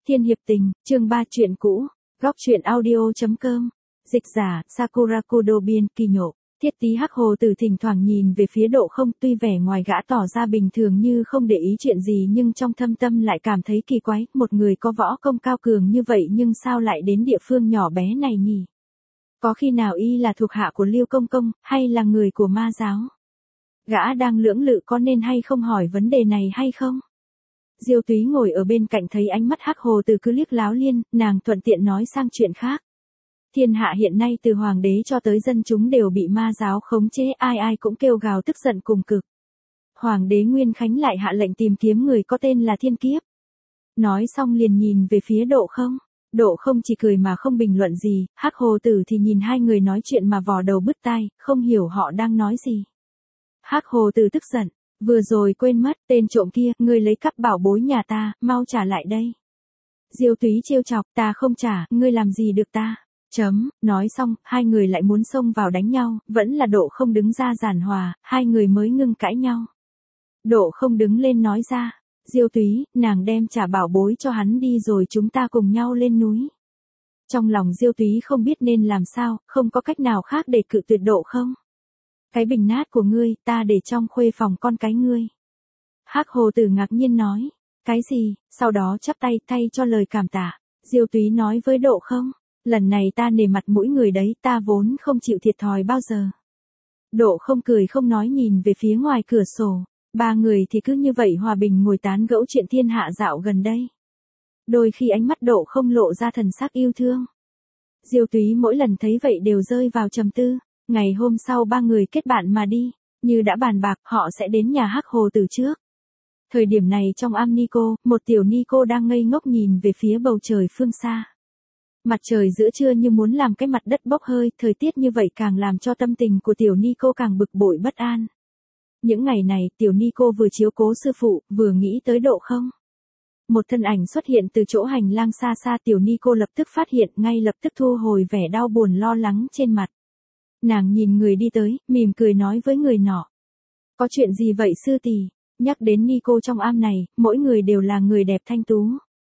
Thiên hiệp tình, chương 3 chuyện cũ, góc truyện audio.com, dịch giả, Sakura Kudo biên, kỳ nhộ. Thiết tí hắc hồ tử thỉnh thoảng nhìn về phía Độ Không, tuy vẻ ngoài gã tỏ ra bình thường như không để ý chuyện gì nhưng trong thâm tâm lại cảm thấy kỳ quái, một người có võ công cao cường như vậy nhưng sao lại đến địa phương nhỏ bé này nhỉ? Có khi nào y là thuộc hạ của Liêu Công Công, hay là người của ma giáo? Gã đang lưỡng lự có nên hay không hỏi vấn đề này hay không? Diêu Túy ngồi ở bên cạnh thấy ánh mắt hắc hồ tử cứ liếc láo liên, nàng thuận tiện nói sang chuyện khác. Thiên hạ hiện nay từ hoàng đế cho tới dân chúng đều bị ma giáo khống chế, ai ai cũng kêu gào tức giận cùng cực. Hoàng đế Nguyên Khánh lại hạ lệnh tìm kiếm người có tên là Thiên Kiếp. Nói xong liền nhìn về phía Độ Không. Độ Không chỉ cười mà không bình luận gì, hắc hồ tử thì nhìn hai người nói chuyện mà vò đầu bứt tai, không hiểu họ đang nói gì. Hắc hồ tử tức giận, vừa rồi quên mất, tên trộm kia, ngươi lấy cắp bảo bối nhà ta, mau trả lại đây. Diêu Túy trêu chọc, ta không trả, ngươi làm gì được ta. Nói xong, hai người lại muốn xông vào đánh nhau, vẫn là Độ Không đứng ra giảng hòa, hai người mới ngưng cãi nhau. Độ Không đứng lên nói ra, Diêu Túy, nàng đem trả bảo bối cho hắn đi rồi chúng ta cùng nhau lên núi. Trong lòng Diêu Túy không biết nên làm sao, không có cách nào khác để cự tuyệt Độ Không. Cái bình nát của ngươi, ta để trong khuê phòng con cái ngươi. Hắc hồ tử ngạc nhiên nói, cái gì, sau đó chắp tay thay cho lời cảm tạ. Diêu Túy nói với Độ Không, lần này ta nể mặt mũi người đấy, ta vốn không chịu thiệt thòi bao giờ. Độ Không cười không nói nhìn về phía ngoài cửa sổ, ba người thì cứ như vậy hòa bình ngồi tán gẫu chuyện thiên hạ dạo gần đây. Đôi khi ánh mắt Độ Không lộ ra thần sắc yêu thương. Diêu Túy mỗi lần thấy vậy đều rơi vào trầm tư. Ngày hôm sau ba người kết bạn mà đi, như đã bàn bạc họ sẽ đến nhà hắc hồ tử trước. Thời điểm này trong am Nico, một tiểu Nico đang ngây ngốc nhìn về phía bầu trời phương xa. Mặt trời giữa trưa như muốn làm cái mặt đất bốc hơi, thời tiết như vậy càng làm cho tâm tình của tiểu Nico càng bực bội bất an. Những ngày này tiểu Nico vừa chiếu cố sư phụ, vừa nghĩ tới Độ Không. Một thân ảnh xuất hiện từ chỗ hành lang xa xa, tiểu Nico lập tức phát hiện, ngay lập tức thu hồi vẻ đau buồn lo lắng trên mặt. Nàng nhìn người đi tới, mỉm cười nói với người nọ. Có chuyện gì vậy sư tỷ? Nhắc đến Nico trong am này, mỗi người đều là người đẹp thanh tú.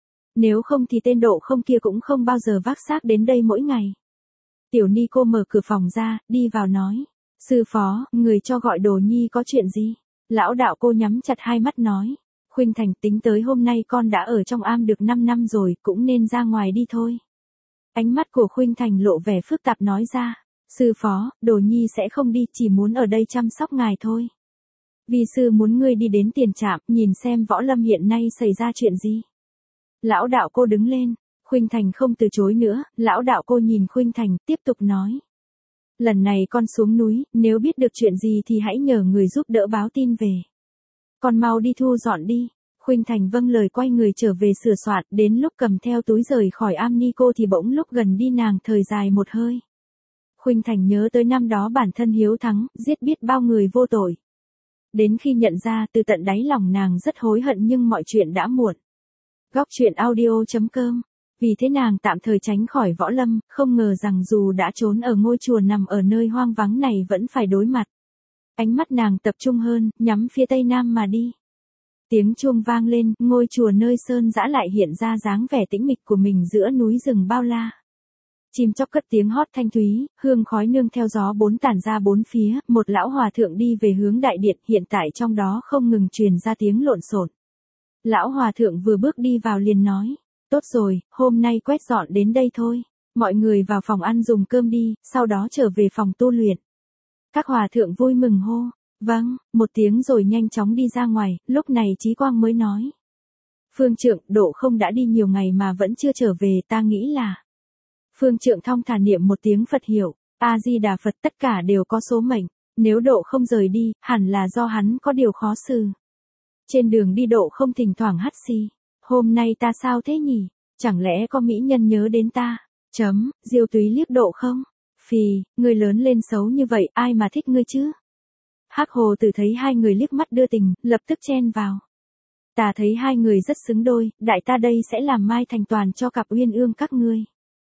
Nếu không thì tên Độ Không kia cũng không bao giờ vác xác đến đây mỗi ngày. Tiểu Nico mở cửa phòng ra, đi vào nói. Sư phó, người cho gọi Đồ Nhi có chuyện gì? Lão đạo cô nhắm chặt hai mắt nói. Khuynh Thành, tính tới hôm nay con đã ở trong am được 5 năm rồi, cũng nên ra ngoài đi thôi. Ánh mắt của Khuynh Thành lộ vẻ phức tạp nói ra. Sư phó, Đồ Nhi sẽ không đi, chỉ muốn ở đây chăm sóc ngài thôi. Vi sư muốn ngươi đi đến tiền trạm, nhìn xem võ lâm hiện nay xảy ra chuyện gì. Lão đạo cô đứng lên, Khuynh Thành không từ chối nữa, lão đạo cô nhìn Khuynh Thành, tiếp tục nói. Lần này con xuống núi, nếu biết được chuyện gì thì hãy nhờ người giúp đỡ báo tin về. Con mau đi thu dọn đi. Khuynh Thành vâng lời quay người trở về sửa soạn, đến lúc cầm theo túi rời khỏi am Nico thì bỗng lúc gần đi nàng thời dài một hơi. Khuynh Thành nhớ tới năm đó bản thân hiếu thắng, giết biết bao người vô tội. Đến khi nhận ra từ tận đáy lòng nàng rất hối hận nhưng mọi chuyện đã muộn. Góc truyện audio.com. Vì thế nàng tạm thời tránh khỏi võ lâm, không ngờ rằng dù đã trốn ở ngôi chùa nằm ở nơi hoang vắng này vẫn phải đối mặt. Ánh mắt nàng tập trung hơn, nhắm phía tây nam mà đi. Tiếng chuông vang lên, ngôi chùa nơi sơn dã lại hiện ra dáng vẻ tĩnh mịch của mình giữa núi rừng bao la. Chim chóc cất tiếng hót thanh thúy, hương khói nương theo gió bốn tản ra bốn phía, một lão hòa thượng đi về hướng đại điện, hiện tại trong đó không ngừng truyền ra tiếng lộn xộn. Lão hòa thượng vừa bước đi vào liền nói, tốt rồi, hôm nay quét dọn đến đây thôi, mọi người vào phòng ăn dùng cơm đi, sau đó trở về phòng tu luyện. Các hòa thượng vui mừng hô, vâng, một tiếng rồi nhanh chóng đi ra ngoài, lúc này Chí Quang mới nói. Phương trượng, Độ Không đã đi nhiều ngày mà vẫn chưa trở về, ta nghĩ là... Phương trượng thong thả niệm một tiếng Phật hiệu, A-di-đà Phật, tất cả đều có số mệnh, nếu Độ Không rời đi, hẳn là do hắn có điều khó xử. Trên đường đi Độ Không thỉnh thoảng hắt xì, hôm nay ta sao thế nhỉ, chẳng lẽ có mỹ nhân nhớ đến ta, Diêu Túy liếc Độ Không, phì, ngươi lớn lên xấu như vậy, ai mà thích ngươi chứ. Hắc hồ tử thấy hai người liếc mắt đưa tình, lập tức chen vào. Ta thấy hai người rất xứng đôi, đại ta đây sẽ làm mai thành toàn cho cặp uyên ương các ngươi.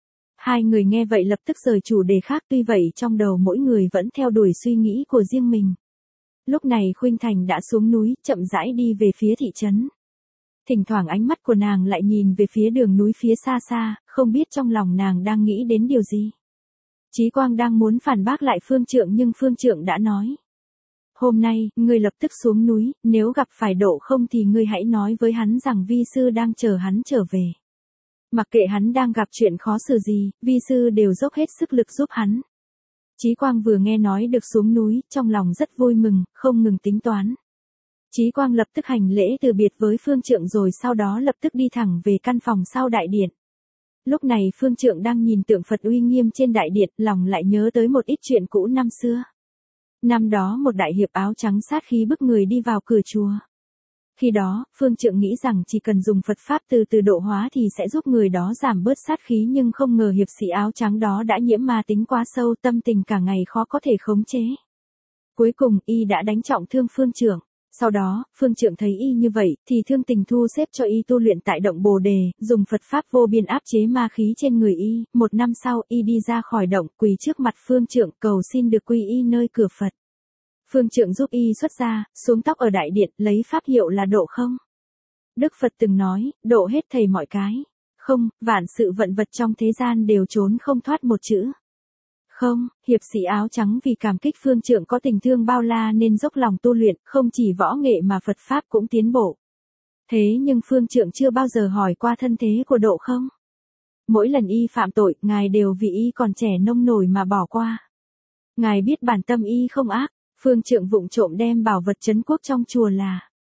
Hai người nghe vậy lập tức rời chủ đề khác, tuy vậy trong đầu mỗi người vẫn theo đuổi suy nghĩ của riêng mình. Lúc này Khuynh Thành đã xuống núi, chậm rãi đi về phía thị trấn. thỉnh thoảng ánh mắt của nàng lại nhìn về phía đường núi phía xa xa, không biết trong lòng nàng đang nghĩ đến điều gì. Chí Quang đang muốn phản bác lại Phương Trượng nhưng Phương Trượng đã nói. Hôm nay, ngươi lập tức xuống núi, nếu gặp phải Độ Không thì ngươi hãy nói với hắn rằng vi sư đang chờ hắn trở về. Mặc kệ hắn đang gặp chuyện khó xử gì, vi sư đều dốc hết sức lực giúp hắn. Chí Quang vừa nghe nói được xuống núi, trong lòng rất vui mừng, không ngừng tính toán. Chí Quang lập tức hành lễ từ biệt với Phương Trượng rồi sau đó lập tức đi thẳng về căn phòng sau đại điện. Lúc này Phương Trượng đang nhìn tượng Phật uy nghiêm trên đại điện, lòng lại nhớ tới một ít chuyện cũ năm xưa. Năm đó một đại hiệp áo trắng sát khí bức người đi vào cửa chùa. Khi đó, Phương Trượng nghĩ rằng chỉ cần dùng Phật Pháp từ từ độ hóa thì sẽ giúp người đó giảm bớt sát khí nhưng không ngờ hiệp sĩ áo trắng đó đã nhiễm ma tính quá sâu, tâm tình cả ngày khó có thể khống chế. Cuối cùng, y đã đánh trọng thương Phương Trượng. Sau đó, Phương Trượng thấy y như vậy, thì thương tình thu xếp cho y tu luyện tại động Bồ Đề, dùng Phật Pháp vô biên áp chế ma khí trên người y. Một năm sau, y đi ra khỏi động, quỳ trước mặt Phương Trượng cầu xin được quy y nơi cửa Phật. Phương Trượng giúp y xuất gia, xuống tóc ở đại điện, lấy pháp hiệu là Độ Không. Đức Phật từng nói, độ hết thảy mọi cái. Không, vạn sự vận vật trong thế gian đều trốn không thoát một chữ. Không, hiệp sĩ áo trắng vì cảm kích Phương Trượng có tình thương bao la nên dốc lòng tu luyện, không chỉ võ nghệ mà Phật Pháp cũng tiến bộ. Thế nhưng Phương Trượng chưa bao giờ hỏi qua thân thế của Độ Không. Mỗi lần y phạm tội, ngài đều vì y còn trẻ nông nổi mà bỏ qua. Ngài biết bản tâm y không ác, Phương Trượng vụng trộm đem bảo vật trấn quốc trong chùa là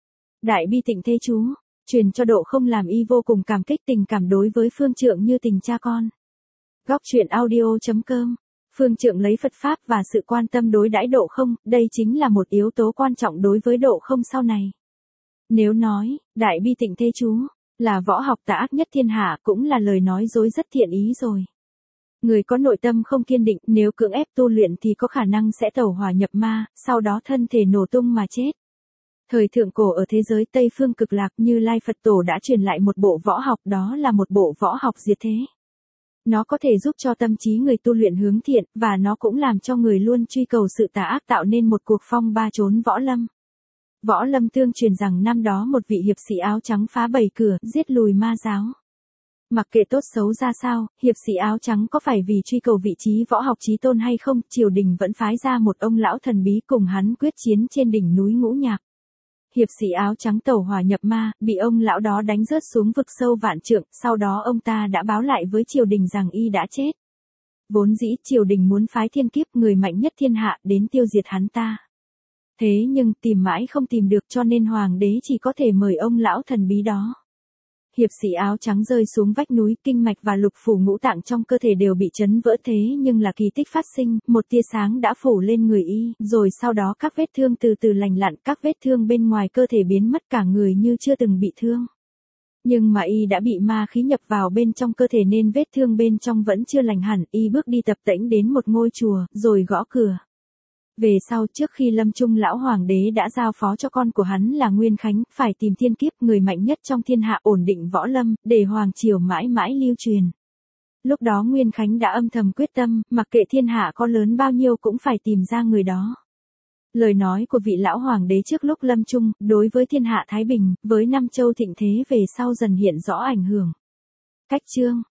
Đại Bi Tịnh Thế Chú, truyền cho Độ Không làm y vô cùng cảm kích, tình cảm đối với Phương Trượng như tình cha con. Góc truyện audio.com. Phương Trượng lấy Phật Pháp và sự quan tâm đối đãi Độ Không, đây chính là một yếu tố quan trọng đối với Độ Không sau này. Nếu nói, Đại Bi Tịnh Thế Chú là võ học tà ác nhất thiên hạ cũng là lời nói dối rất thiện ý rồi. Người có nội tâm không kiên định, nếu cưỡng ép tu luyện thì có khả năng sẽ tẩu hỏa nhập ma, sau đó thân thể nổ tung mà chết. Thời thượng cổ ở thế giới Tây Phương Cực Lạc, Như Lai Phật Tổ đã truyền lại một bộ võ học, đó là một bộ võ học diệt thế. Nó có thể giúp cho tâm trí người tu luyện hướng thiện, và nó cũng làm cho người luôn truy cầu sự tà ác tạo nên một cuộc phong ba trốn võ lâm. Võ lâm tương truyền rằng năm đó một vị hiệp sĩ áo trắng phá 7 cửa, giết lùi ma giáo. Mặc kệ tốt xấu ra sao, hiệp sĩ áo trắng có phải vì truy cầu vị trí võ học chí tôn hay không, triều đình vẫn phái ra một ông lão thần bí cùng hắn quyết chiến trên đỉnh núi Ngũ Nhạc. Hiệp sĩ áo trắng tẩu hỏa nhập ma, bị ông lão đó đánh rớt xuống vực sâu vạn trượng, sau đó ông ta đã báo lại với triều đình rằng y đã chết. Vốn dĩ triều đình muốn phái thiên kiếp, người mạnh nhất thiên hạ, đến tiêu diệt hắn ta. Thế nhưng tìm mãi không tìm được cho nên hoàng đế chỉ có thể mời ông lão thần bí đó. Hiệp sĩ áo trắng rơi xuống vách núi, kinh mạch và lục phủ ngũ tạng trong cơ thể đều bị chấn vỡ, thế nhưng là kỳ tích phát sinh, một tia sáng đã phủ lên người y, rồi sau đó các vết thương từ từ lành lặn, các vết thương bên ngoài cơ thể biến mất, cả người như chưa từng bị thương. Nhưng mà y đã bị ma khí nhập vào bên trong cơ thể nên vết thương bên trong vẫn chưa lành hẳn, y bước đi tập tễnh đến một ngôi chùa, rồi gõ cửa. Về sau, trước khi lâm chung, lão hoàng đế đã giao phó cho con của hắn là Nguyên Khánh, phải tìm thiên kiếp, người mạnh nhất trong thiên hạ, ổn định võ lâm, để hoàng triều mãi mãi lưu truyền. Lúc đó Nguyên Khánh đã âm thầm quyết tâm, mặc kệ thiên hạ có lớn bao nhiêu cũng phải tìm ra người đó. Lời nói của vị lão hoàng đế trước lúc lâm chung, đối với thiên hạ Thái Bình, với năm châu thịnh thế về sau dần hiện rõ ảnh hưởng. Cách chương